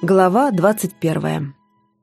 Глава 21.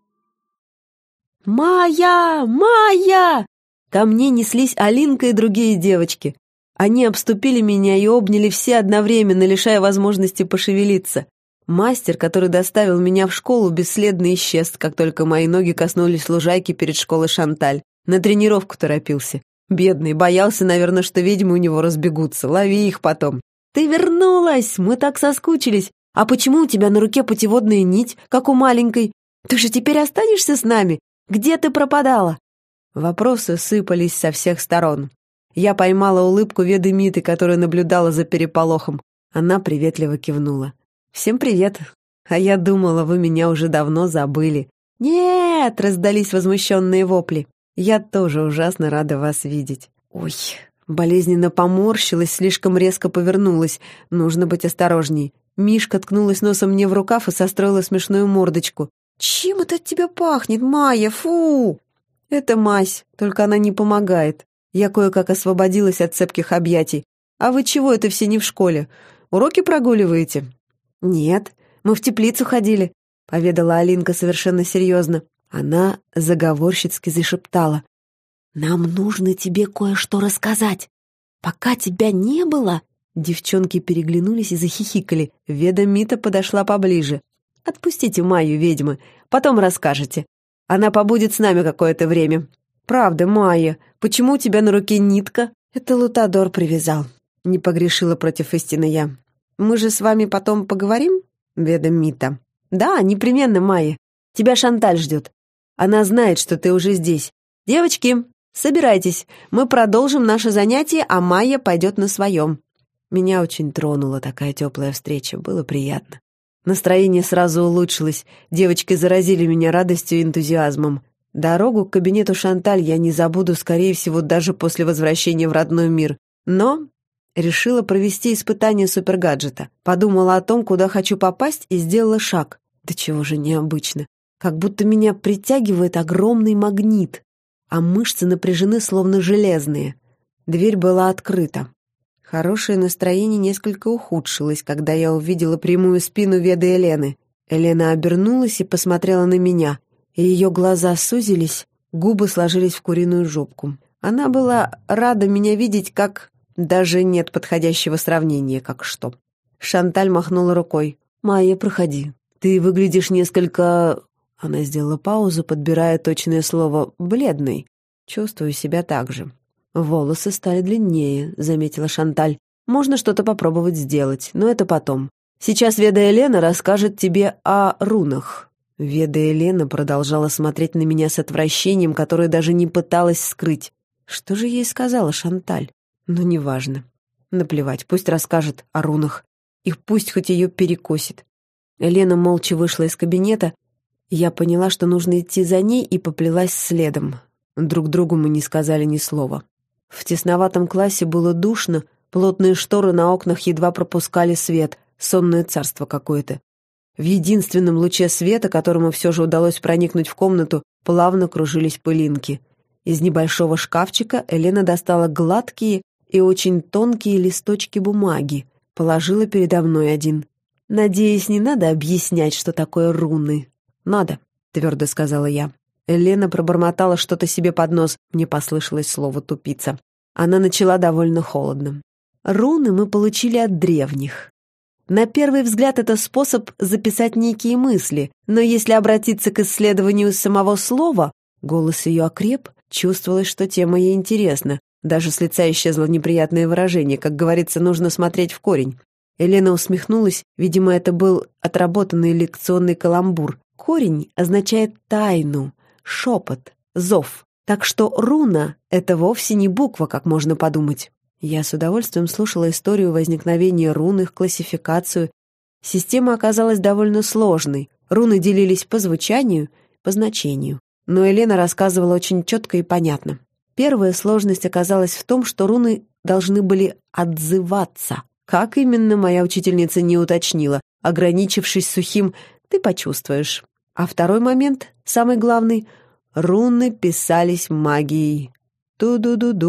«Майя! Майя!» Ко мне неслись Алинка и другие девочки. Они обступили меня и обняли все одновременно, лишая возможности пошевелиться. Мастер, который доставил меня в школу, бесследно исчез, как только мои ноги коснулись лужайки перед школой Шанталь. На тренировку торопился. Бедный, боялся, наверное, что ведьмы у него разбегутся. Лови их потом. «Ты вернулась! Мы так соскучились! А почему у тебя на руке путеводная нить, как у маленькой? Ты же теперь останешься с нами? Где ты пропадала?» Вопросы сыпались со всех сторон. Я поймала улыбку Веды Миты, которая наблюдала за переполохом. Она приветливо кивнула. «Всем привет! А я думала, вы меня уже давно забыли». «Нет!» — раздались возмущенные вопли. «Я тоже ужасно рада вас видеть». «Ой!» Болезненно поморщилась, слишком резко повернулась. Нужно быть осторожней. Мишка ткнулась носом мне в рукав и состроила смешную мордочку. «Чем это от тебя пахнет, Майя? Фу!» «Это мазь, только она не помогает. Я кое-как освободилась от цепких объятий. А вы чего это все не в школе? Уроки прогуливаете?» «Нет, мы в теплицу ходили», — поведала Алинка совершенно серьезно. Она заговорщицки зашептала. «Нам нужно тебе кое-что рассказать. Пока тебя не было...» Девчонки переглянулись и захихикали. Веда Мита подошла поближе. «Отпустите Майю, ведьмы, потом расскажете. Она побудет с нами какое-то время». «Правда, Майя, почему у тебя на руке нитка?» «Это Лутадор привязал», — не погрешила против истины я. «Мы же с вами потом поговорим, Веда Мита?» «Да, непременно, Майя. Тебя Шанталь ждет. Она знает, что ты уже здесь. Девочки, собирайтесь, мы продолжим наше занятие, а Майя пойдет на своем». Меня очень тронула такая теплая встреча, было приятно. Настроение сразу улучшилось, девочки заразили меня радостью и энтузиазмом. Дорогу к кабинету Шанталь я не забуду, скорее всего, даже после возвращения в родной мир. Но решила провести испытание супергаджета. Подумала о том, куда хочу попасть, и сделала шаг. Да чего же необычно. Как будто меня притягивает огромный магнит, а мышцы напряжены, словно железные. Дверь была открыта. Хорошее настроение несколько ухудшилось, когда я увидела прямую спину Веды Елены. Елена обернулась и посмотрела на меня, и ее глаза сузились, губы сложились в куриную жопку. Она была рада меня видеть, как... Даже нет подходящего сравнения, как что. Шанталь махнула рукой. «Майя, проходи. Ты выглядишь несколько...» Она сделала паузу, подбирая точное слово «бледный». Чувствую себя так же. «Волосы стали длиннее», — заметила Шанталь. «Можно что-то попробовать сделать, но это потом. Сейчас Веда Елена расскажет тебе о рунах». Веда Елена продолжала смотреть на меня с отвращением, которое даже не пыталась скрыть. Что же ей сказала Шанталь? Ну, неважно. Наплевать, пусть расскажет о рунах. И пусть хоть ее перекосит. Елена молча вышла из кабинета. Я поняла, что нужно идти за ней, и поплелась следом. Друг другу мы не сказали ни слова. В тесноватом классе было душно, плотные шторы на окнах едва пропускали свет, сонное царство какое-то. В единственном луче света, которому все же удалось проникнуть в комнату, плавно кружились пылинки. Из небольшого шкафчика Елена достала гладкие и очень тонкие листочки бумаги, положила передо мной один. «Надеюсь, не надо объяснять, что такое руны?» «Надо», — твердо сказала я. Елена пробормотала что-то себе под нос, мне послышалось слово «тупица». Она начала довольно холодно. «Руны мы получили от древних. На первый взгляд это способ записать некие мысли, но если обратиться к исследованию самого слова...» Голос ее окреп, чувствовалось, что тема ей интересна. Даже с лица исчезло неприятное выражение, как говорится, нужно смотреть в корень. Елена усмехнулась, видимо, это был отработанный лекционный каламбур. Корень означает тайну, шепот, зов. Так что руна — это вовсе не буква, как можно подумать. Я с удовольствием слушала историю возникновения рун, их классификацию. Система оказалась довольно сложной. Руны делились по звучанию, по значению. Но Елена рассказывала очень четко и понятно. Первая сложность оказалась в том, что руны должны были отзываться. Как именно, моя учительница не уточнила, ограничившись сухим «ты почувствуешь». А второй момент, самый главный, руны писались магией.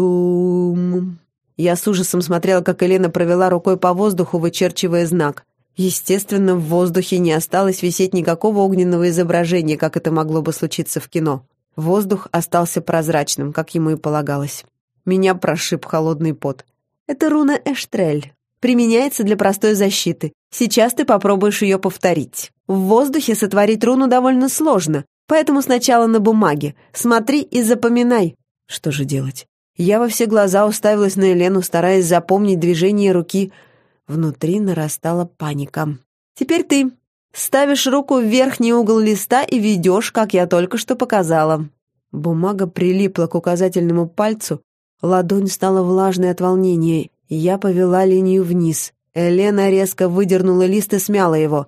Ту-ду-ду-дум. Я с ужасом смотрела, как Елена провела рукой по воздуху, вычерчивая знак. Естественно, в воздухе не осталось висеть никакого огненного изображения, как это могло бы случиться в кино. Воздух остался прозрачным, как ему и полагалось. Меня прошиб холодный пот. Это руна Эштрель. Применяется для простой защиты. Сейчас ты попробуешь ее повторить. В воздухе сотворить руну довольно сложно, поэтому сначала на бумаге. Смотри и запоминай. Что же делать? Я во все глаза уставилась на Елену, стараясь запомнить движение руки. Внутри нарастала паника. Теперь ты. Ставишь руку в верхний угол листа и ведешь, как я только что показала. Бумага прилипла к указательному пальцу, ладонь стала влажной от волнения, и я повела линию вниз. Елена резко выдернула лист и смяла его.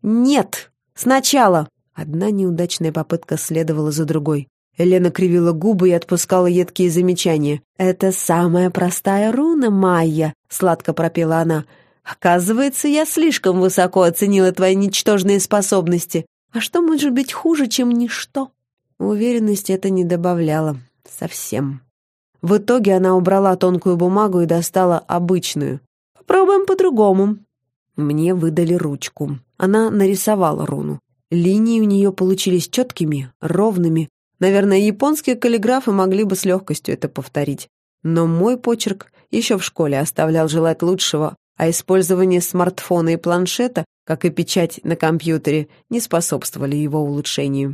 «Нет! Сначала!» Одна неудачная попытка следовала за другой. Елена кривила губы и отпускала едкие замечания. «Это самая простая руна, Майя!» — сладко пропела она. «Оказывается, я слишком высоко оценила твои ничтожные способности. А что может быть хуже, чем ничто?» Уверенности это не добавляло. Совсем. В итоге она убрала тонкую бумагу и достала обычную. «Попробуем по-другому». Мне выдали ручку. Она нарисовала руну. Линии у нее получились четкими, ровными. Наверное, японские каллиграфы могли бы с легкостью это повторить. Но мой почерк еще в школе оставлял желать лучшего, а использование смартфона и планшета, как и печать на компьютере, не способствовали его улучшению.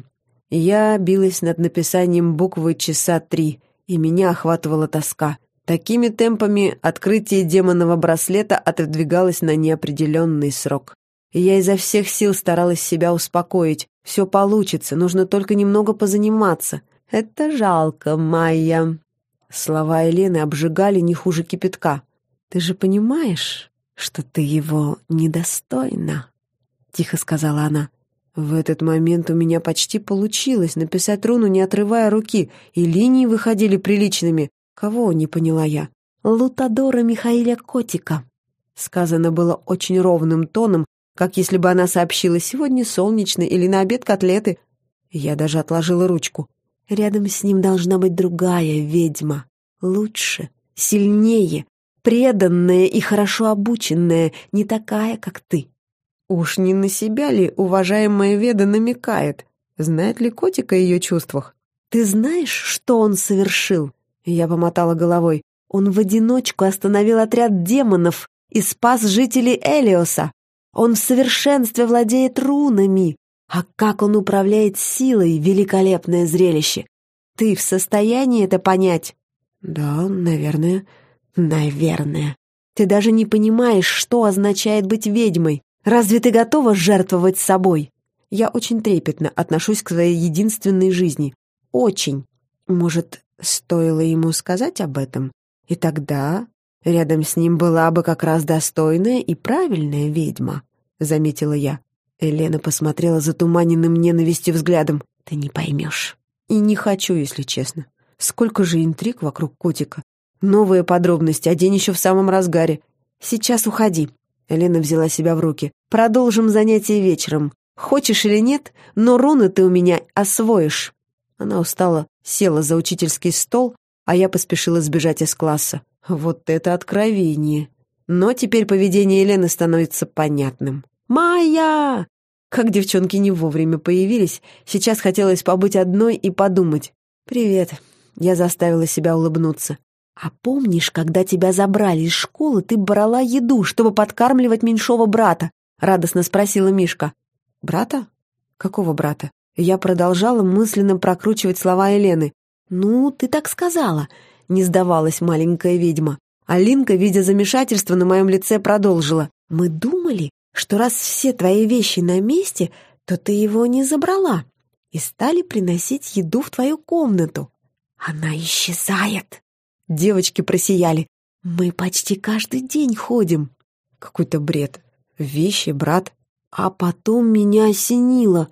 Я билась над написанием буквы часа 3, и меня охватывала тоска. Такими темпами открытие демонового браслета отодвигалось на неопределенный срок. Я изо всех сил старалась себя успокоить. Все получится, нужно только немного позаниматься. Это жалко, Майя. Слова Елены обжигали не хуже кипятка. «Ты же понимаешь, что ты его недостойна?» — тихо сказала она. В этот момент у меня почти получилось написать руну, не отрывая руки, и линии выходили приличными. Кого, не поняла я? «Лутадора Михаиля Котика». Сказано было очень ровным тоном, как если бы она сообщила: «Сегодня солнечно» или «На обед котлеты». Я даже отложила ручку. Рядом с ним должна быть другая ведьма. Лучше, сильнее, преданная и хорошо обученная, не такая, как ты. Уж не на себя ли уважаемая Веда намекает? Знает ли Котик о ее чувствах? «Ты знаешь, что он совершил?» Я помотала головой. «Он в одиночку остановил отряд демонов и спас жителей Элиоса. Он в совершенстве владеет рунами. А как он управляет силой — великолепное зрелище. Ты в состоянии это понять?» «Да, наверное». «Наверное. Ты даже не понимаешь, что означает быть ведьмой. Разве ты готова жертвовать собой?» Я очень трепетно отношусь к своей единственной жизни. Очень. Может, стоило ему сказать об этом? И тогда рядом с ним была бы как раз достойная и правильная ведьма, заметила я. Елена посмотрела затуманенным ненавистью взглядом. «Ты не поймешь». И не хочу, если честно. Сколько же интриг вокруг Котика. Новые подробности, а день еще в самом разгаре. «Сейчас уходи». Елена взяла себя в руки. «Продолжим занятие вечером. Хочешь или нет, но руны ты у меня освоишь». Она устала, села за учительский стол, а я поспешила сбежать из класса. Вот это откровение. Но теперь поведение Елены становится понятным. «Майя!» Как девчонки не вовремя появились, сейчас хотелось побыть одной и подумать. «Привет». Я заставила себя улыбнуться. «А помнишь, когда тебя забрали из школы, ты брала еду, чтобы подкармливать меньшого брата?» — радостно спросила Мишка. «Брата? Какого брата?» Я продолжала мысленно прокручивать слова Елены. «Ну, ты так сказала», — не сдавалась маленькая ведьма. Алинка, видя замешательство на моем лице, продолжила. «Мы думали, что раз все твои вещи на месте, то ты его не забрала, и стали приносить еду в твою комнату. Она исчезает». Девочки просияли. «Мы почти каждый день ходим». Какой-то бред. Вещи, брат. А потом меня осенило.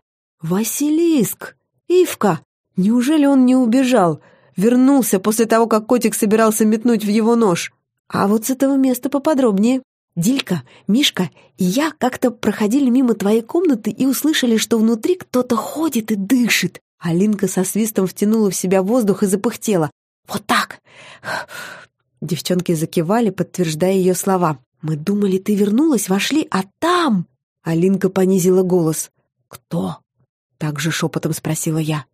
«Василиск! Ивка! Неужели он не убежал? Вернулся после того, как Котик собирался метнуть в его нож? А вот с этого места поподробнее. Дилька, Мишка и я как-то проходили мимо твоей комнаты и услышали, что внутри кто-то ходит и дышит». Алинка со свистом втянула в себя воздух и запыхтела. «Вот так!» Девчонки закивали, подтверждая ее слова. Мы думали, ты вернулась, вошли, а там...» Алинка понизила голос. «Кто?» — также шепотом спросила я.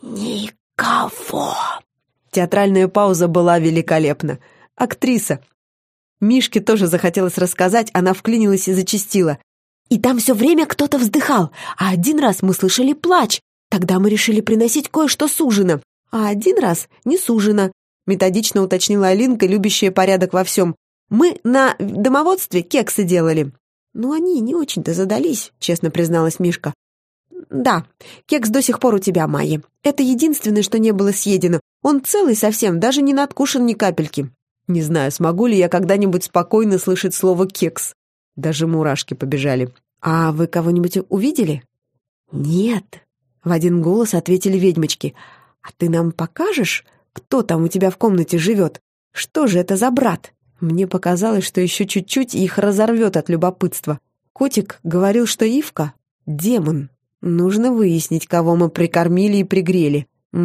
«Никого!» Театральная пауза была великолепна. Актриса. Мишке тоже захотелось рассказать, она вклинилась и зачастила. «И там все время кто-то вздыхал, а один раз мы слышали плач. Тогда мы решили приносить кое-что с ужина, а один раз не с ужина», методично уточнила Алинка, любящая порядок во всем. «Мы на домоводстве кексы делали». «Ну, они не очень-то задались», честно призналась Мишка. «Да, кекс до сих пор у тебя, Майя. Это единственное, что не было съедено. Он целый совсем, даже не надкушен ни капельки». Не знаю, смогу ли я когда-нибудь спокойно слышать слово «кекс». Даже мурашки побежали. «А вы кого-нибудь увидели?» «Нет», — в один голос ответили ведьмочки. «А ты нам покажешь, кто там у тебя в комнате живет? Что же это за брат?» Мне показалось, что еще чуть-чуть и их разорвет от любопытства. Котик говорил, что Ивка — демон. Нужно выяснить, кого мы прикормили и пригрели.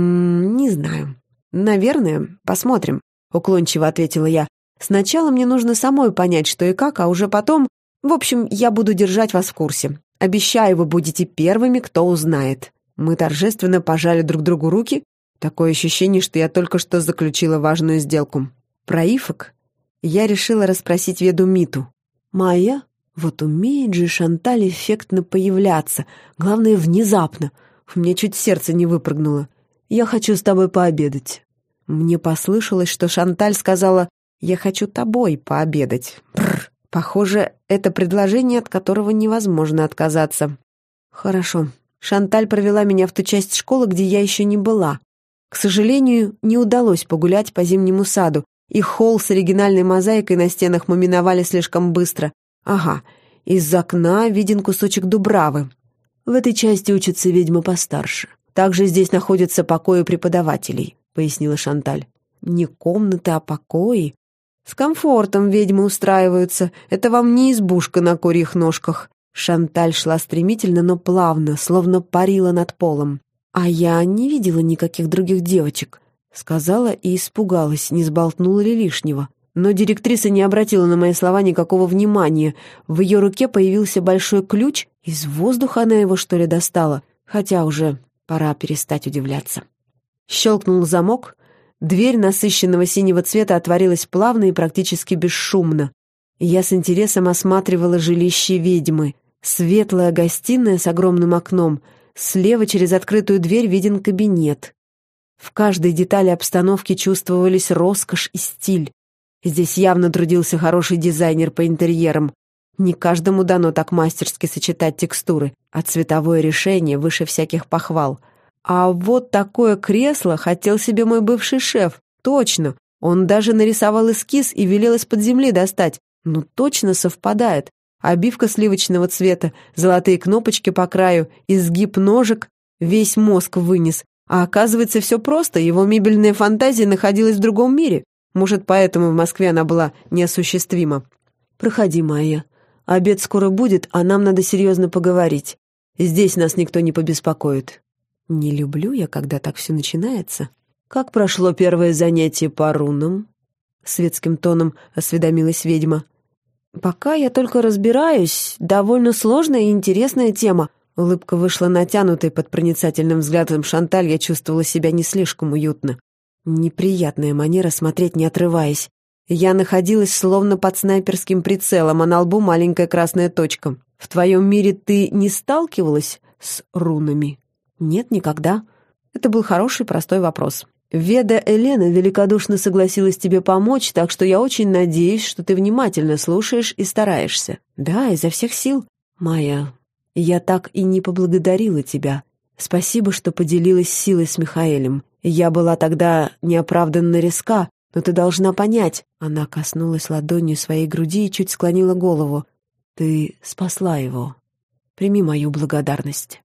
Не знаю. Наверное, посмотрим, уклончиво ответила я. Сначала мне нужно самой понять, что и как, а уже потом... В общем, я буду держать вас в курсе. Обещаю, вы будете первыми, кто узнает. Мы торжественно пожали друг другу руки. Такое ощущение, что я только что заключила важную сделку. Про Ифок я решила расспросить веду Миту. «Майя, вот умеет же Шанталь эффектно появляться. Главное, внезапно. У меня чуть сердце не выпрыгнуло. Я хочу с тобой пообедать». Мне послышалось, что Шанталь сказала «Я хочу тобой пообедать». Бррр. Похоже, это предложение, от которого невозможно отказаться. Хорошо. Шанталь провела меня в ту часть школы, где я еще не была. К сожалению, не удалось погулять по зимнему саду, и холл с оригинальной мозаикой на стенах мы миновали слишком быстро. Ага, из окна виден кусочек дубравы. В этой части учатся ведьмы постарше. Также здесь находятся покои преподавателей, пояснила Шанталь. Не комнаты, а покои. С комфортом ведьмы устраиваются. Это вам не избушка на курьих ножках. Шанталь шла стремительно, но плавно, словно парила над полом. «А я не видела никаких других девочек», — сказала и испугалась, не сболтнула ли лишнего. Но директриса не обратила на мои слова никакого внимания. В ее руке появился большой ключ, из воздуха она его, что ли, достала, хотя уже пора перестать удивляться. Щелкнул замок, дверь насыщенного синего цвета отворилась плавно и практически бесшумно. Я с интересом осматривала жилище ведьмы. Светлая гостиная с огромным окном, слева через открытую дверь виден кабинет. В каждой детали обстановки чувствовались роскошь и стиль. Здесь явно трудился хороший дизайнер по интерьерам. Не каждому дано так мастерски сочетать текстуры, а цветовое решение выше всяких похвал. А вот такое кресло хотел себе мой бывший шеф. Точно, он даже нарисовал эскиз и велел из-под земли достать. Ну, точно совпадает. Обивка сливочного цвета, золотые кнопочки по краю, изгиб ножек, весь мозг вынес. А оказывается, все просто, его мебельная фантазия находилась в другом мире. Может, поэтому в Москве она была неосуществима. «Проходи, Майя. Обед скоро будет, а нам надо серьезно поговорить. Здесь нас никто не побеспокоит». Не люблю я, когда так все начинается. «Как прошло первое занятие по рунам?» Светским тоном осведомилась ведьма. «Пока я только разбираюсь. Довольно сложная и интересная тема». Улыбка вышла натянутой, под проницательным взглядом Шанталь я чувствовала себя не слишком уютно. Неприятная манера смотреть, не отрываясь. Я находилась словно под снайперским прицелом, а на лбу маленькая красная точка. «В твоем мире ты не сталкивалась с рунами?» «Нет, никогда». Это был хороший, простой вопрос. «Веда Элена великодушно согласилась тебе помочь, так что я очень надеюсь, что ты внимательно слушаешь и стараешься». «Да, изо всех сил». «Майя, я так и не поблагодарила тебя. Спасибо, что поделилась силой с Михаэлем. Я была тогда неоправданно резка, но ты должна понять». Она коснулась ладонью своей груди и чуть склонила голову. «Ты спасла его. Прими мою благодарность».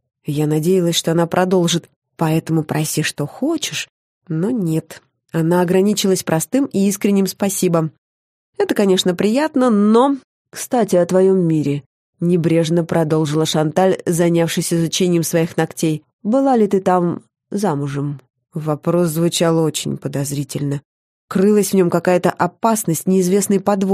Я надеялась, что она продолжит. «Поэтому проси, что хочешь». Но нет. Она ограничилась простым и искренним спасибо. «Это, конечно, приятно, но...» «Кстати, о твоем мире», — небрежно продолжила Шанталь, занявшись изучением своих ногтей. «Была ли ты там замужем?» Вопрос звучал очень подозрительно. Крылась в нем какая-то опасность, неизвестный подвох.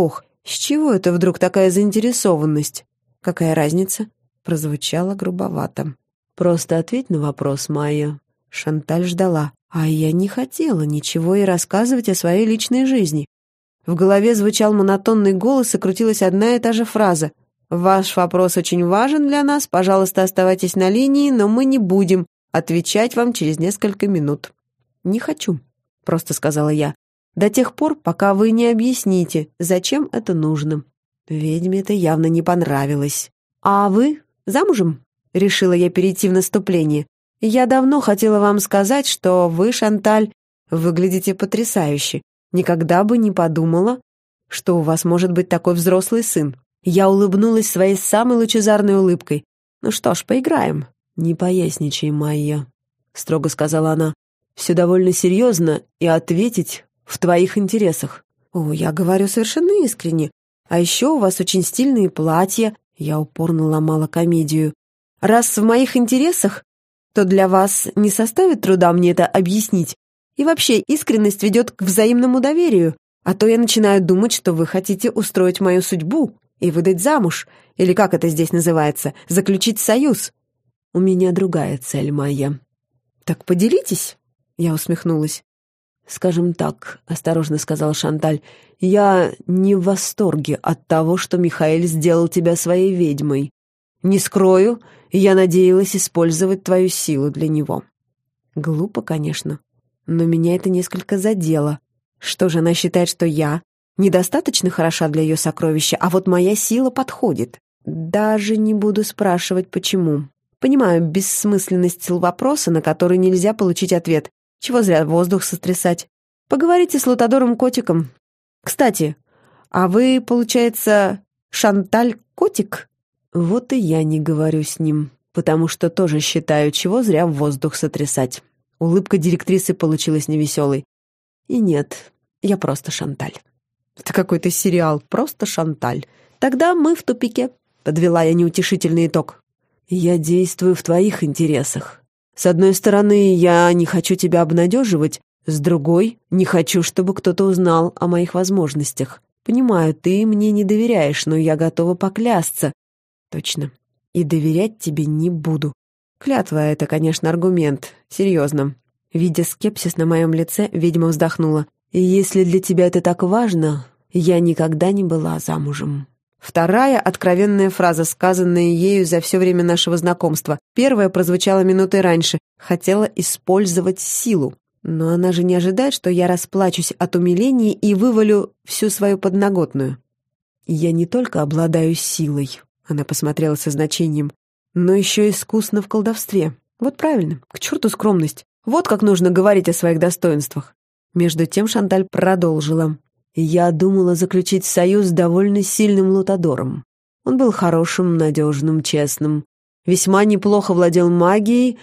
«С чего это вдруг такая заинтересованность?» «Какая разница?» Прозвучало грубовато. «Просто ответь на вопрос, Майя». Шанталь ждала, а я не хотела ничего и рассказывать о своей личной жизни. В голове звучал монотонный голос и крутилась одна и та же фраза. «Ваш вопрос очень важен для нас, пожалуйста, оставайтесь на линии, но мы не будем отвечать вам через несколько минут». «Не хочу», — просто сказала я, «до тех пор, пока вы не объясните, зачем это нужно». Ведьме это явно не понравилось. «А вы замужем?» — решила я перейти в наступление. «Я давно хотела вам сказать, что вы, Шанталь, выглядите потрясающе. Никогда бы не подумала, что у вас может быть такой взрослый сын». Я улыбнулась своей самой лучезарной улыбкой. «Ну что ж, поиграем». «Не поясничай, Майя», — строго сказала она. «Все довольно серьезно, и ответить в твоих интересах». «О, я говорю совершенно искренне. А еще у вас очень стильные платья». Я упорно ломала комедию. «Раз в моих интересах, то для вас не составит труда мне это объяснить. И вообще, искренность ведет к взаимному доверию. А то я начинаю думать, что вы хотите устроить мою судьбу и выдать замуж, или как это здесь называется, заключить союз». «У меня другая цель, Майя». «Так поделитесь», — я усмехнулась. «Скажем так», — осторожно сказал Шанталь, «я не в восторге от того, что Михаэль сделал тебя своей ведьмой. Не скрою, я надеялась использовать твою силу для него». Глупо, конечно, но меня это несколько задело. Что же, она считает, что я недостаточно хороша для ее сокровища, а вот моя сила подходит? Даже не буду спрашивать, почему. Понимаю бессмысленность вопроса, на который нельзя получить ответ. Чего зря воздух сотрясать. Поговорите с Лутадором-котиком. Кстати, а вы, получается, Шанталь-котик? Вот и я не говорю с ним, потому что тоже считаю, чего зря воздух сотрясать. Улыбка директрисы получилась невеселой. И нет, я просто Шанталь. Это какой-то сериал, просто Шанталь. Тогда мы в тупике, подвела я неутешительный итог. Я действую в твоих интересах. С одной стороны, я не хочу тебя обнадеживать, с другой, не хочу, чтобы кто-то узнал о моих возможностях. Понимаю, ты мне не доверяешь, но я готова поклясться. Точно. И доверять тебе не буду. Клятва — это, конечно, аргумент. Серьезно. Видя скепсис на моем лице, ведьма вздохнула. И если для тебя это так важно, я никогда не была замужем. Вторая откровенная фраза, сказанная ею за все время нашего знакомства. Первая прозвучала минутой раньше. Хотела использовать силу. Но она же не ожидает, что я расплачусь от умиления и вывалю всю свою подноготную. «Я не только обладаю силой», — она посмотрела со значением, «но еще искусна в колдовстве. Вот правильно, к черту скромность. Вот как нужно говорить о своих достоинствах». Между тем Шанталь продолжила. «Я думала заключить союз с довольно сильным Лутадором. Он был хорошим, надежным, честным, весьма неплохо владел магией,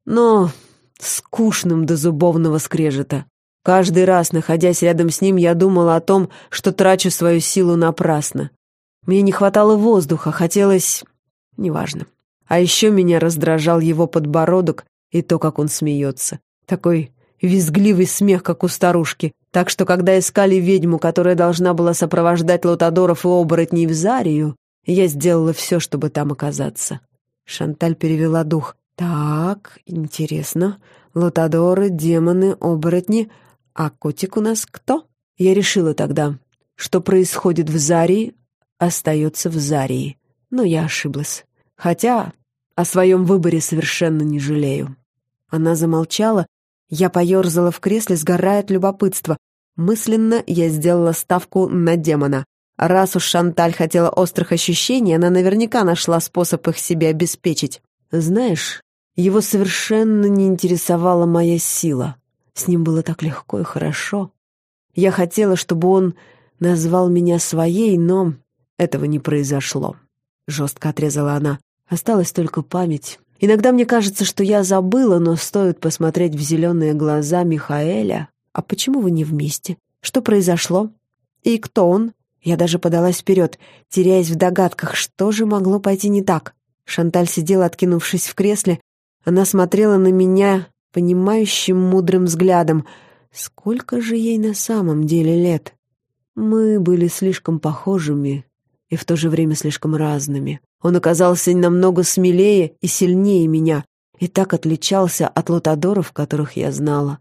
но скучным до зубовного скрежета. Каждый раз, находясь рядом с ним, я думала о том, что трачу свою силу напрасно. Мне не хватало воздуха, хотелось... неважно. А еще меня раздражал его подбородок и то, как он смеется. Такой визгливый смех, как у старушки. Так что, когда искали ведьму, которая должна была сопровождать Лутадоров и оборотней в Зарию, я сделала все, чтобы там оказаться». Шанталь перевела дух. «Так, интересно. Лутадоры, демоны, оборотни. А котик у нас кто?» Я решила тогда, что происходит в Зарии, остается в Зарии. Но я ошиблась. Хотя о своем выборе совершенно не жалею. Она замолчала. Я поерзала в кресле, сгорая от любопытства. Мысленно я сделала ставку на демона. Раз уж Шанталь хотела острых ощущений, она наверняка нашла способ их себе обеспечить. Знаешь, его совершенно не интересовала моя сила. С ним было так легко и хорошо. Я хотела, чтобы он назвал меня своей, но этого не произошло. Жестко отрезала она. Осталась только память. Иногда мне кажется, что я забыла, но стоит посмотреть в зеленые глаза Михаэля. А почему вы не вместе? Что произошло? И кто он? Я даже подалась вперед, теряясь в догадках, что же могло пойти не так. Шанталь сидела, откинувшись в кресле. Она смотрела на меня понимающим, мудрым взглядом. Сколько же ей на самом деле лет? Мы были слишком похожими и в то же время слишком разными. Он оказался намного смелее и сильнее меня и так отличался от лутадоров, которых я знала.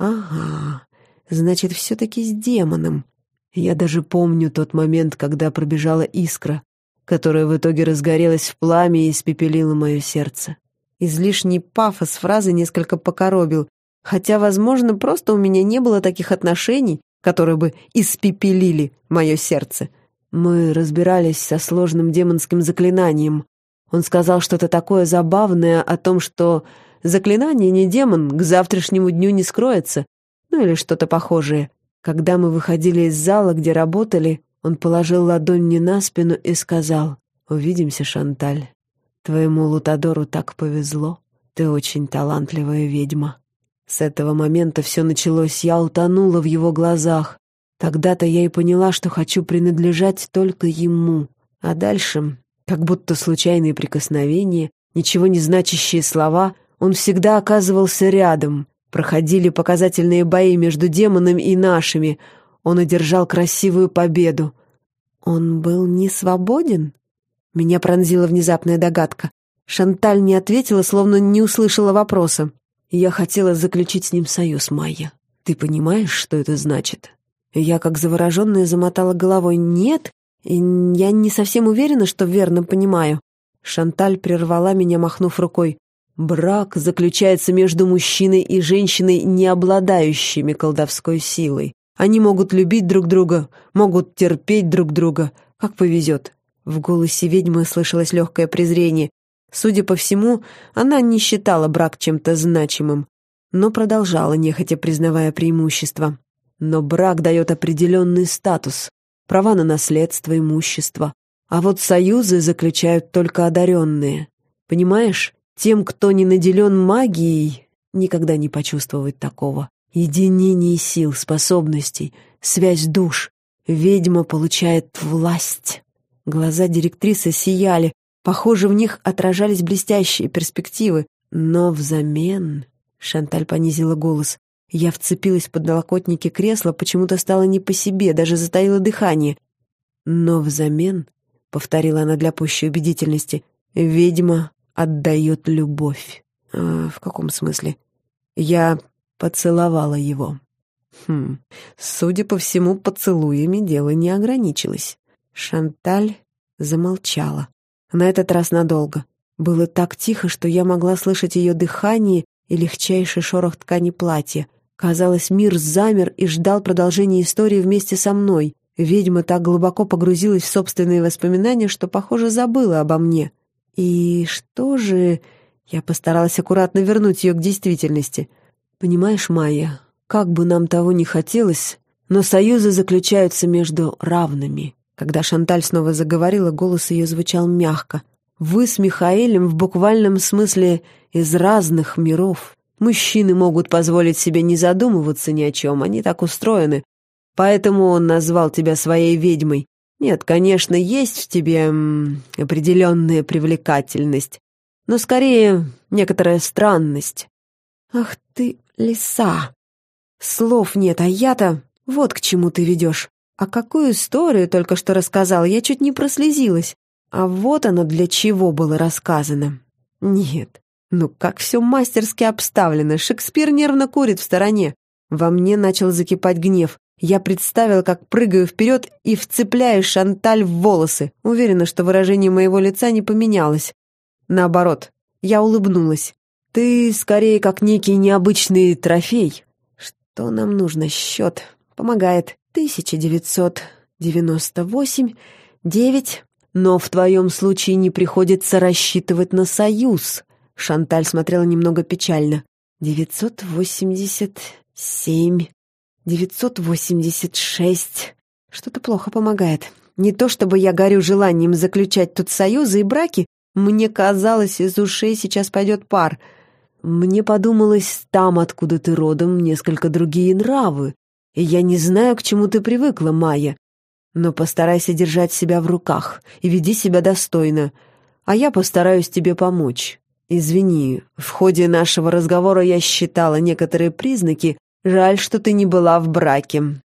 Ага, значит, все-таки с демоном. Я даже помню тот момент, когда пробежала искра, которая в итоге разгорелась в пламя и испепелила мое сердце. Излишний пафос фразы несколько покоробил, хотя, возможно, просто у меня не было таких отношений, которые бы испепелили мое сердце. Мы разбирались со сложным демонским заклинанием. Он сказал что-то такое забавное о том, что заклинание не демон к завтрашнему дню не скроется, ну или что-то похожее. Когда мы выходили из зала, где работали, он положил ладонь мне на спину и сказал: «Увидимся, Шанталь. Твоему лутадору так повезло. Ты очень талантливая ведьма». С этого момента все началось, я утонула в его глазах. Тогда-то я и поняла, что хочу принадлежать только ему. А дальше, как будто случайные прикосновения, ничего не значащие слова, он всегда оказывался рядом. Проходили показательные бои между демонами и нашими. Он одержал красивую победу. Он был не свободен? Меня пронзила внезапная догадка. Шанталь не ответила, словно не услышала вопроса. Я хотела заключить с ним союз, Майя. Ты понимаешь, что это значит? Я, как завороженная, замотала головой. Нет, я не совсем уверена, что верно понимаю. Шанталь прервала меня, махнув рукой. Брак заключается между мужчиной и женщиной, не обладающими колдовской силой. Они могут любить друг друга, могут терпеть друг друга, как повезет. В голосе ведьмы слышалось легкое презрение. Судя по всему, она не считала брак чем-то значимым, но продолжала, нехотя признавая преимущества. Но брак дает определенный статус, права на наследство, имущество. А вот союзы заключают только одаренные. Понимаешь? Тем, кто не наделен магией, никогда не почувствовать такого. Единение сил, способностей, связь душ. Ведьма получает власть. Глаза директрисы сияли. Похоже, в них отражались блестящие перспективы. Но взамен... Шанталь понизила голос. Я вцепилась в подлокотники кресла, почему-то стало не по себе, даже затаила дыхание. Но взамен, повторила она для пущей убедительности, ведьма отдает любовь. В каком смысле? Я поцеловала его. Судя по всему, поцелуями дело не ограничилось. Шанталь замолчала. На этот раз надолго. Было так тихо, что я могла слышать ее дыхание и легчайший шорох ткани платья. Казалось, мир замер и ждал продолжения истории вместе со мной. Ведьма так глубоко погрузилась в собственные воспоминания, что, похоже, забыла обо мне. И что же... Я постаралась аккуратно вернуть ее к действительности. Понимаешь, Майя, как бы нам того ни хотелось, но союзы заключаются между равными. Когда Шанталь снова заговорила, голос ее звучал мягко. Вы с Михаэлем в буквальном смысле из разных миров. Мужчины могут позволить себе не задумываться ни о чем, они так устроены. Поэтому он назвал тебя своей ведьмой. Нет, конечно, есть в тебе определенная привлекательность, но скорее некоторая странность. Ах ты, лиса! Слов нет, а я-то... Вот к чему ты ведешь. А какую историю только что рассказал, я чуть не прослезилась. А вот оно для чего было рассказано. Нет, ну как все мастерски обставлено, Шекспир нервно курит в стороне. Во мне начал закипать гнев. Я представила, как прыгаю вперед и вцепляю Шанталь в волосы. Уверена, что выражение моего лица не поменялось. Наоборот, я улыбнулась. Ты скорее как некий необычный трофей. Что нам нужно? Счет. Помогает. 1998, 9. Но в твоем случае не приходится рассчитывать на союз. Шанталь смотрела немного печально. 987... 986. Что-то плохо помогает. Не то чтобы я горю желанием заключать тут союзы и браки, мне казалось, из ушей сейчас пойдет пар. Мне подумалось, там, откуда ты родом, несколько другие нравы. И я не знаю, к чему ты привыкла, Майя. Но постарайся держать себя в руках и веди себя достойно. А я постараюсь тебе помочь. Извини, в ходе нашего разговора я считала некоторые признаки. Жаль, что ты не была в браке.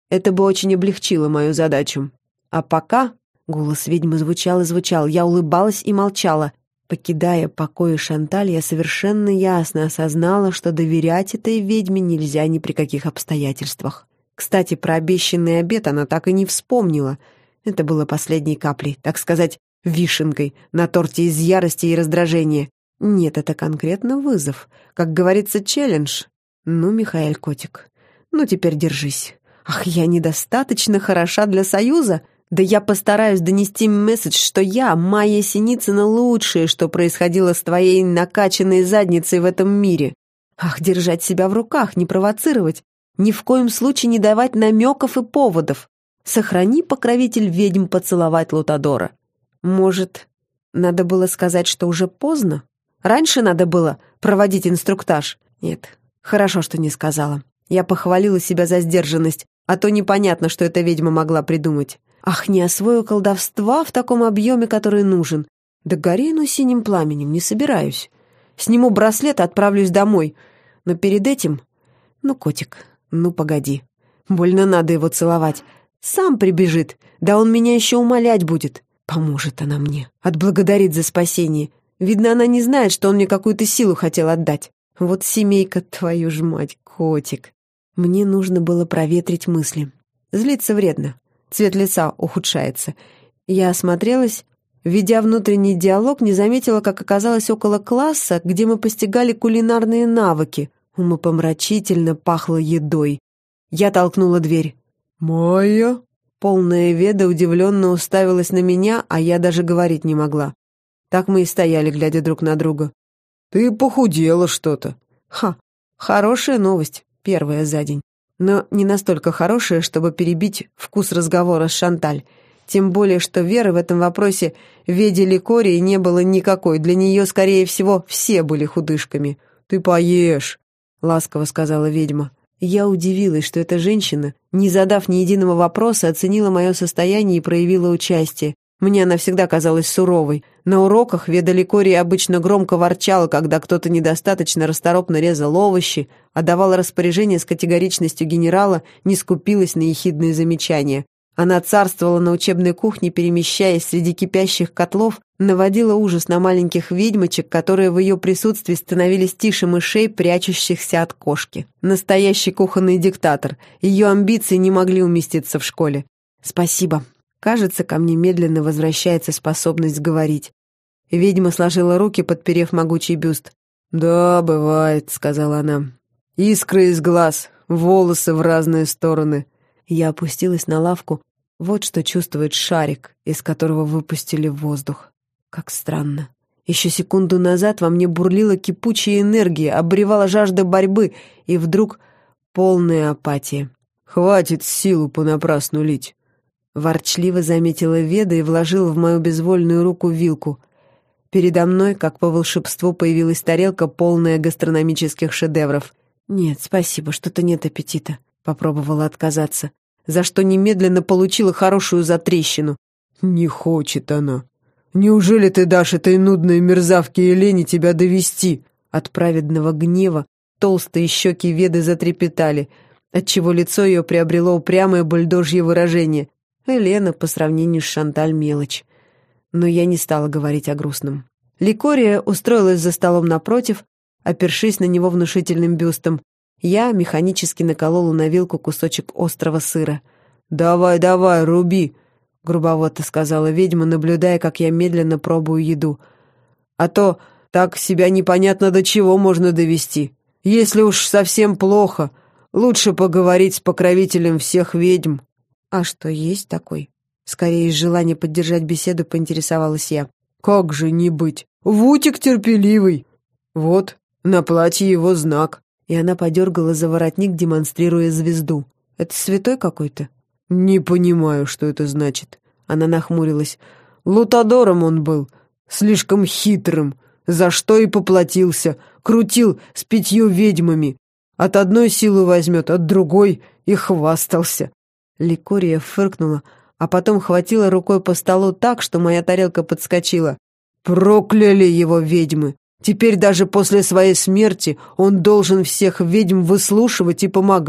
Это бы очень облегчило мою задачу. А пока...» Голос ведьмы звучал и звучал, я улыбалась и молчала. Покидая покои Шанталь, я совершенно ясно осознала, что доверять этой ведьме нельзя ни при каких обстоятельствах. Кстати, про обещанный обед она так и не вспомнила. Это было последней каплей, так сказать, вишенкой на торте из ярости и раздражения. Нет, это конкретно вызов. Как говорится, челлендж. Ну, Михаэль Котик, ну теперь держись. Ах, я недостаточно хороша для союза? Да я постараюсь донести месседж, что я, Майя Синицына, лучшее, что происходило с твоей накачанной задницей в этом мире. Ах, держать себя в руках, не провоцировать. Ни в коем случае не давать намеков и поводов. Сохрани, покровитель ведьм, поцеловать Лутадора. Может, надо было сказать, что уже поздно? Раньше надо было проводить инструктаж? Нет, хорошо, что не сказала. Я похвалила себя за сдержанность, а то непонятно, что эта ведьма могла придумать. Ах, не освою колдовства в таком объеме, который нужен. Да горину синим пламенем не собираюсь. Сниму браслет и отправлюсь домой. Но перед этим... Ну, котик, ну погоди. Больно надо его целовать. Сам прибежит, да он меня еще умолять будет. Поможет она мне, отблагодарит за спасение. Видно, она не знает, что он мне какую-то силу хотел отдать. Вот семейка, твою ж мать, котик. Мне нужно было проветрить мысли. Злиться вредно. Цвет лица ухудшается. Я осмотрелась, ведя внутренний диалог, не заметила, как оказалась около класса, где мы постигали кулинарные навыки. Умопомрачительно пахло едой. Я толкнула дверь. «Майя?» Полная Веда удивленно уставилась на меня, а я даже говорить не могла. Так мы и стояли, глядя друг на друга. «Ты похудела что-то». Ха, хорошая новость, первая за день. Но не настолько хорошая, чтобы перебить вкус разговора с Шанталь. Тем более, что веры в этом вопросе Веде Ликории не было никакой. Для нее, скорее всего, все были худышками. «Ты поешь», — ласково сказала ведьма. Я удивилась, что эта женщина, не задав ни единого вопроса, оценила мое состояние и проявила участие. Мне она всегда казалась суровой. На уроках Веда Ликории обычно громко ворчала, когда кто-то недостаточно расторопно резал овощи, а давала распоряжение с категоричностью генерала, не скупилась на ехидные замечания. Она царствовала на учебной кухне, перемещаясь среди кипящих котлов, наводила ужас на маленьких ведьмочек, которые в ее присутствии становились тише мышей, прячущихся от кошки. Настоящий кухонный диктатор. Ее амбиции не могли уместиться в школе. «Спасибо». Кажется, ко мне медленно возвращается способность говорить. Ведьма сложила руки, подперев могучий бюст. «Да, бывает», — сказала она. «Искры из глаз, волосы в разные стороны». Я опустилась на лавку. Вот что чувствует шарик, из которого выпустили воздух. Как странно. Еще секунду назад во мне бурлила кипучая энергия, обревала жажда борьбы, и вдруг полная апатия. «Хватит силу понапрасну лить», — ворчливо заметила Веда и вложила в мою безвольную руку вилку. Передо мной, как по волшебству, появилась тарелка, полная гастрономических шедевров. «Нет, спасибо, что-то нет аппетита», — попробовала отказаться, за что немедленно получила хорошую затрещину. «Не хочет она. Неужели ты дашь этой нудной мерзавке Елене тебя довести?» От праведного гнева толстые щеки Веды затрепетали, отчего лицо ее приобрело упрямое бульдожье выражение. Елена по сравнению с Шанталь мелочь. Но я не стала говорить о грустном. Ликория устроилась за столом напротив, опершись на него внушительным бюстом. Я механически наколола на вилку кусочек острого сыра. «Давай, давай, руби!» — грубовато сказала ведьма, наблюдая, как я медленно пробую еду. «А то так себя непонятно до чего можно довести. Если уж совсем плохо, лучше поговорить с покровителем всех ведьм». «А что, есть такой?» Скорее из желания поддержать беседу поинтересовалась я. «Как же не быть? Вутик терпеливый. Вот, на платье его знак». И она подергала за воротник, демонстрируя звезду. «Это святой какой-то?» «Не понимаю, что это значит». Она нахмурилась. «Лутадором он был, слишком хитрым, за что и поплатился. Крутил с 5 ведьмами. От одной силы возьмет, от другой и хвастался». Ликория фыркнула, а потом хватила рукой по столу так, что моя тарелка подскочила. «Прокляли его ведьмы! Теперь даже после своей смерти он должен всех ведьм выслушивать и помогать.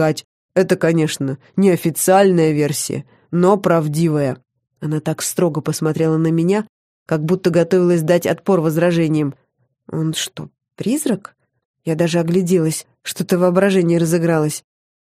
Это, конечно, не официальная версия, но правдивая». Она так строго посмотрела на меня, как будто готовилась дать отпор возражениям. «Он что, призрак?» Я даже огляделась, что-то воображение разыгралось.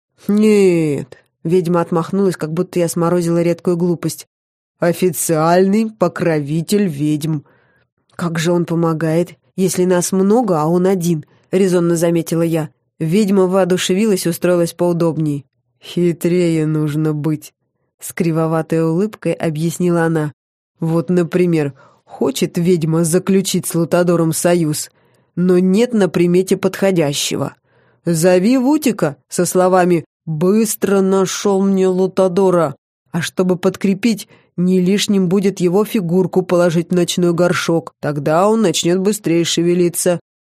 «Нет», — ведьма отмахнулась, как будто я сморозила редкую глупость. «Официальный покровитель ведьм». «Как же он помогает, если нас много, а он один?» — резонно заметила я. Ведьма воодушевилась и устроилась поудобнее. «Хитрее нужно быть», — с кривоватой улыбкой объяснила она. «Вот, например, хочет ведьма заключить с Лутадором союз, но нет на примете подходящего. Зови Вутика со словами «Быстро нашел мне Лутадора», а чтобы подкрепить, не лишним будет его фигурку положить в ночной горшок, тогда он начнет быстрее шевелиться.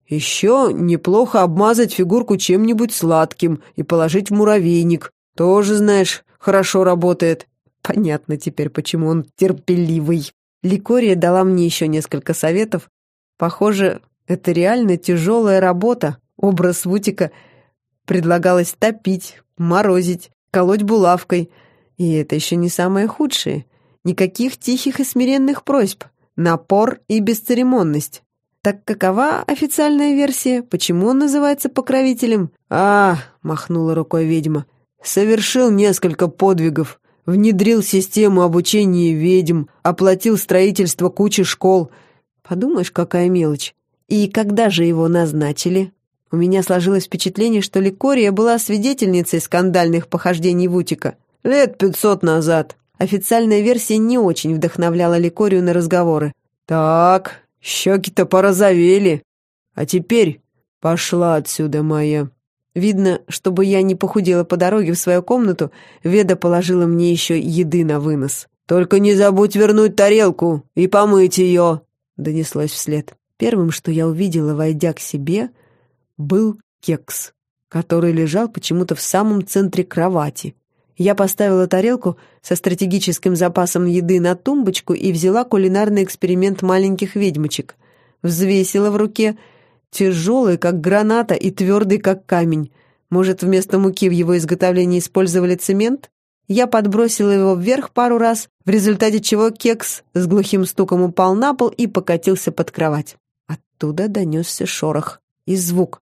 Еще неплохо обмазать фигурку чем-нибудь сладким и положить в муравейник. Тоже, знаешь, хорошо работает». Понятно теперь, почему он терпеливый. Ликория дала мне еще несколько советов. Похоже, это реально тяжелая работа. Образ Вутика предлагалось топить, морозить, колоть булавкой. И это еще не самое худшее. Никаких тихих и смиренных просьб. Напор и бесцеремонность. Так какова официальная версия? Почему он называется покровителем? Махнула рукой ведьма. Совершил несколько подвигов. Внедрил систему обучения ведьм, оплатил строительство кучи школ. Подумаешь, какая мелочь. И когда же его назначили? У меня сложилось впечатление, что Ликория была свидетельницей скандальных похождений Вутика. 500 лет назад. Официальная версия не очень вдохновляла Ликорию на разговоры. «Так, щеки-то порозовели. А теперь пошла отсюда моя». Видно, чтобы я не похудела по дороге в свою комнату, Веда положила мне еще еды на вынос. «Только не забудь вернуть тарелку и помыть ее», — донеслось вслед. Первым, что я увидела, войдя к себе, был кекс, который лежал почему-то в самом центре кровати. Я поставила тарелку со стратегическим запасом еды на тумбочку и взяла кулинарный эксперимент маленьких ведьмочек. Взвесила в руке, тяжелый, как граната, и твердый, как камень. Может, вместо муки в его изготовлении использовали цемент? Я подбросила его вверх пару раз, в результате чего кекс с глухим стуком упал на пол и покатился под кровать. Оттуда донесся шорох и звук.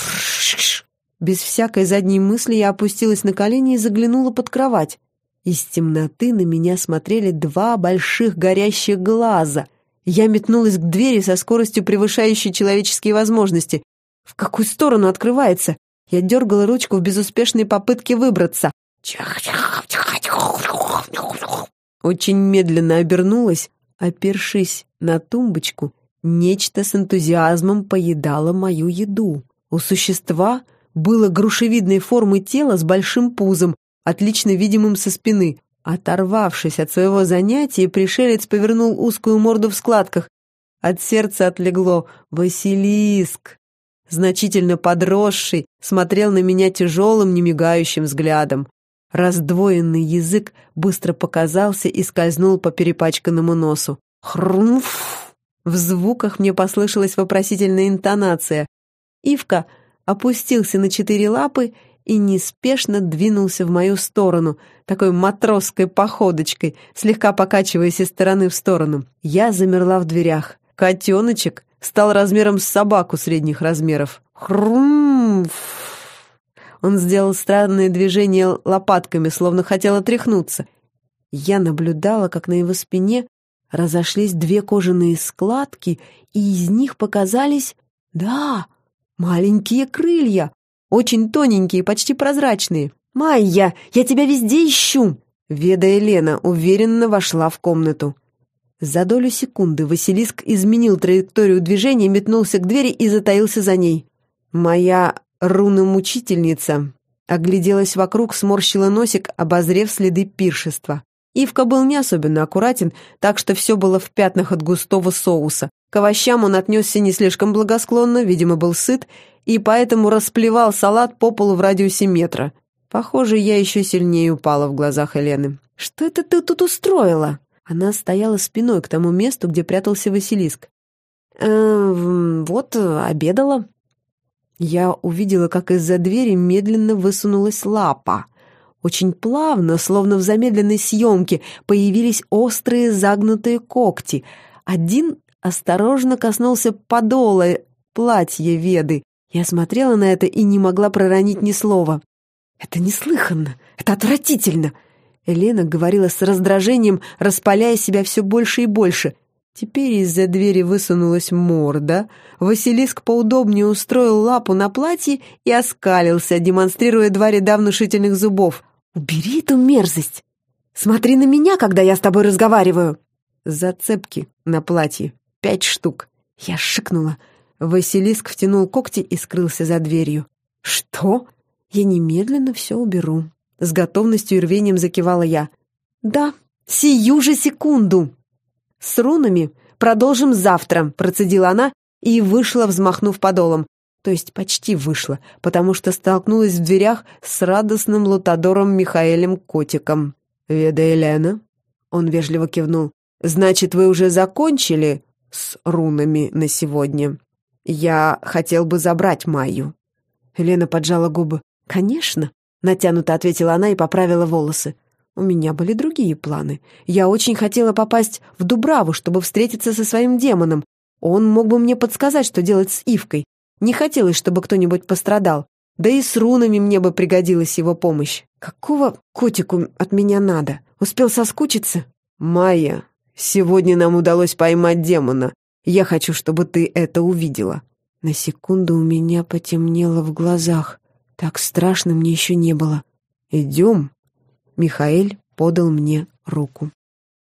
Без всякой задней мысли я опустилась на колени и заглянула под кровать. Из темноты на меня смотрели 2 больших горящих глаза. Я метнулась к двери со скоростью, превышающей человеческие возможности. В какую сторону открывается? Я дергала ручку в безуспешной попытке выбраться. Очень медленно обернулась, опершись на тумбочку. Нечто с энтузиазмом поедало мою еду. У существа было грушевидной формы тело с большим пузом, отлично видимым со спины. Оторвавшись от своего занятия, пришелец повернул узкую морду в складках. От сердца отлегло. Василиск, значительно подросший, смотрел на меня тяжелым, немигающим взглядом. Раздвоенный язык быстро показался и скользнул по перепачканному носу. Хрумф! В звуках мне послышалась вопросительная интонация. Ивка опустился на 4 лапы и неспешно двинулся в мою сторону, такой матросской походочкой, слегка покачиваясь из стороны в сторону. Я замерла в дверях. Котеночек стал размером с собаку средних размеров. Хрумф! Он сделал странные движения лопатками, словно хотел отряхнуться. Я наблюдала, как на его спине разошлись 2 кожаные складки, и из них показались, маленькие крылья, очень тоненькие, почти прозрачные. «Майя, я тебя везде ищу!» Веда и Лена уверенно вошла в комнату. За долю секунды Василиск изменил траекторию движения, метнулся к двери и затаился за ней. Моя руна-мучительница огляделась вокруг, сморщила носик, обозрев следы пиршества. Ивка был не особенно аккуратен, так что все было в пятнах от густого соуса. К овощам он отнесся не слишком благосклонно, видимо, был сыт, и поэтому расплевал салат по полу в радиусе метра. Похоже, я еще сильнее упала в глазах Елены. «Что это ты тут устроила?» Она стояла спиной к тому месту, где прятался Василиск. «Вот, обедала». Я увидела, как из-за двери медленно высунулась лапа. Очень плавно, словно в замедленной съемке, появились острые загнутые когти. Один осторожно коснулся подола платья Веды. Я смотрела на это и не могла проронить ни слова. «Это неслыханно! Это отвратительно!» Елена говорила с раздражением, распаляя себя все больше и больше. Теперь из-за двери высунулась морда. Василиск поудобнее устроил лапу на платье и оскалился, демонстрируя 2 ряда внушительных зубов. «Убери эту мерзость! Смотри на меня, когда я с тобой разговариваю!» Зацепки на платье 5 штук. Я шикнула. Василиск втянул когти и скрылся за дверью. «Что? Я немедленно все уберу». С готовностью и рвением закивала я. «Да, сию же секунду!» «С рунами продолжим завтра», — процедила она и вышла, взмахнув подолом. То есть почти вышла, потому что столкнулась в дверях с радостным лутадором Михаэлем Котиком. «Веда Елена?» — он вежливо кивнул. «Значит, вы уже закончили с рунами на сегодня? Я хотел бы забрать Майю». Елена поджала губы. «Конечно», — натянуто ответила она и поправила волосы. «У меня были другие планы. Я очень хотела попасть в Дубраву, чтобы встретиться со своим демоном. Он мог бы мне подсказать, что делать с Ивкой. Не хотелось, чтобы кто-нибудь пострадал. Да и с рунами мне бы пригодилась его помощь. Какого котику от меня надо? Успел соскучиться?» «Майя, сегодня нам удалось поймать демона. Я хочу, чтобы ты это увидела». На секунду у меня потемнело в глазах. Так страшно мне еще не было. «Идем». Михаэль подал мне руку.